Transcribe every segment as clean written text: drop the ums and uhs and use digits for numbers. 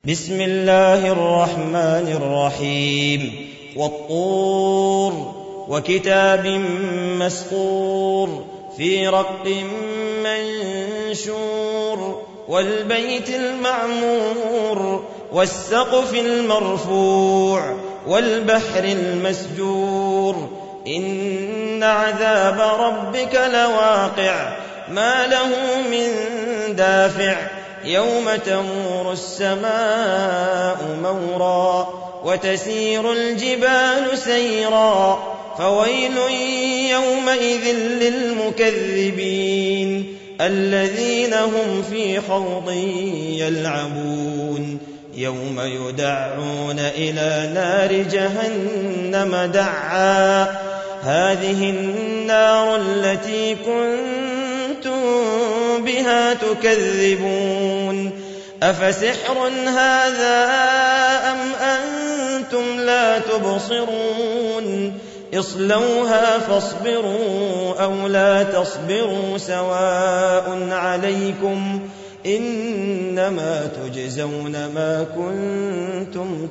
بسم الله الرحمن الرحيم والطور وكتاب مسطور في رق منشور والبيت المعمور والسقف المرفوع والبحر المسجور إن عذاب ربك لواقع ما له من دافع يوم تمور السماء مورا وتسير الجبال سيرا فويل يومئذ للمكذبين الذين هم في خوض يلعبون يوم يدعون إلى نار جهنم دعا هذه النار التي كنتم بها تكذبون أفسحر هذا أم أنتم لا تبصرون اصلوها فاصبروا أو لا تصبروا سواء عليكم إنما تجزون ما كنتم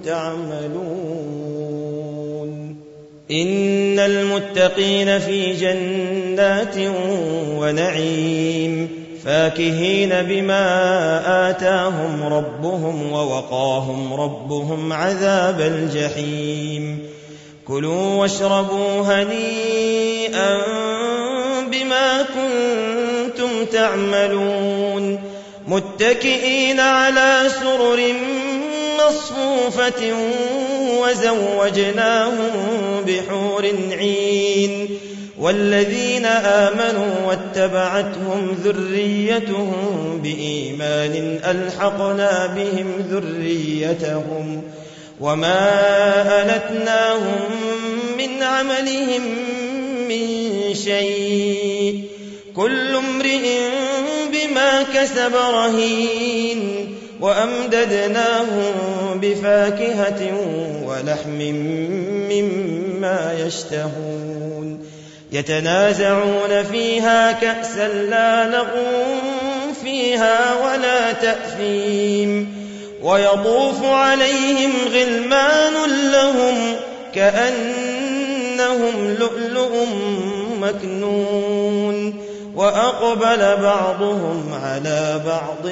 تعملون إن المتقين في جنات ونعيم فاكهين بما آتاهم ربهم ووقاهم ربهم عذاب الجحيم كلوا واشربوا هنيئا بما كنتم تعملون متكئين على سرر مصفوفة وزوجناهم بحور عين والذين آمنوا واتبعتهم ذريتهم بإيمان ألحقنا بهم ذريتهم وما ألتناهم من عملهم من شيء كل امرئ بما كسب رهين وأمددناهم بفاكهة ولحم مما يشتهون يتنازعون فيها كأسا لا لغو فيها ولا تأثيم ويطوف عليهم غلمان لهم كأنهم لؤلؤ مكنون وأقبل بعضهم على بعض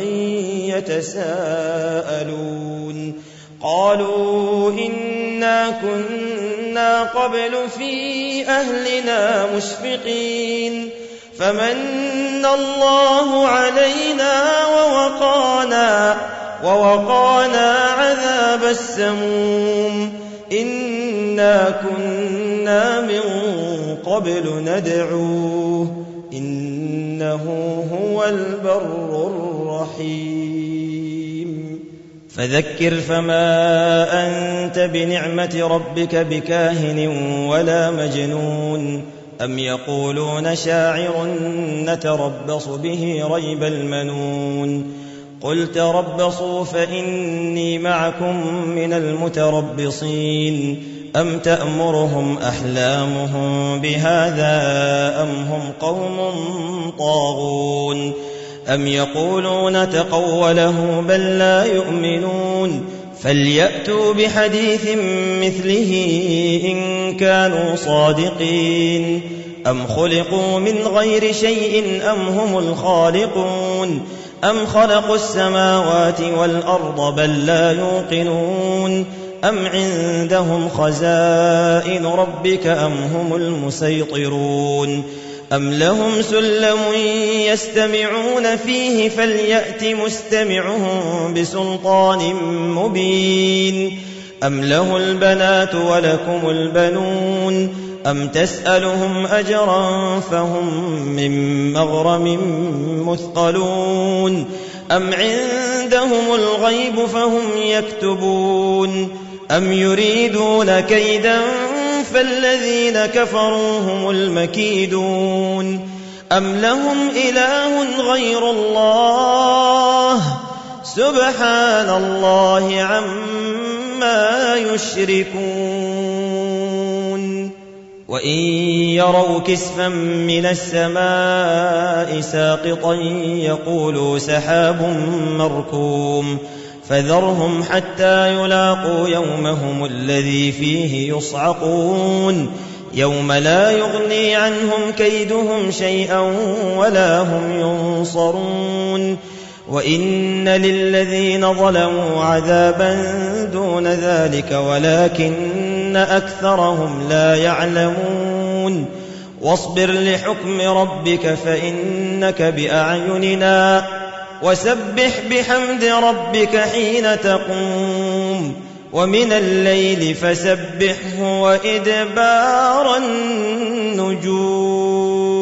يتساءلون قالوا إنا كنا قبل في أهلنا مشفقين فمن الله علينا ووقانا عذاب السموم إنا كنا من قبل ندعوه إنه هو البر الرحيم فذكر فما أنت بنعمة ربك بكاهن ولا مجنون أم يقولون شاعر نتربص به ريب المنون قل تربصوا فإني معكم من المتربصين أم تأمرهم أحلامهم بهذا أم هم قوم طاغون أم يقولون تقوله بل لا يؤمنون فليأتوا بحديث مثله إن كانوا صادقين أم خلقوا من غير شيء أم هم الخالقون أم خلقوا السماوات والأرض بل لا يوقنون أم عندهم خزائن ربك أم هم المسيطرون أم لهم سلم يستمعون فيه فليأت مستمعهم بسلطان مبين أم له البنات ولكم البنون أم تسألهم أجرا فهم من مغرم مثقلون أم عندهم الغيب فهم يكتبون أم يريدون كيدا فالذين كفروا هم المكيدون أم لهم إله غير الله سبحان الله عما يشركون وإن يروا كسفا من السماء ساقطا يقولوا سحاب مركوم فذرهم حتى يلاقوا يومهم الذي فيه يصعقون يوم لا يغني عنهم كيدهم شيئا ولا هم ينصرون وإن للذين ظلموا عذابا دون ذلك ولكن أكثرهم لا يعلمون واصبر لحكم ربك فإنك بأعيننا وسبح بحمد ربك حين تقوم ومن الليل فسبحه وإدبار النجوم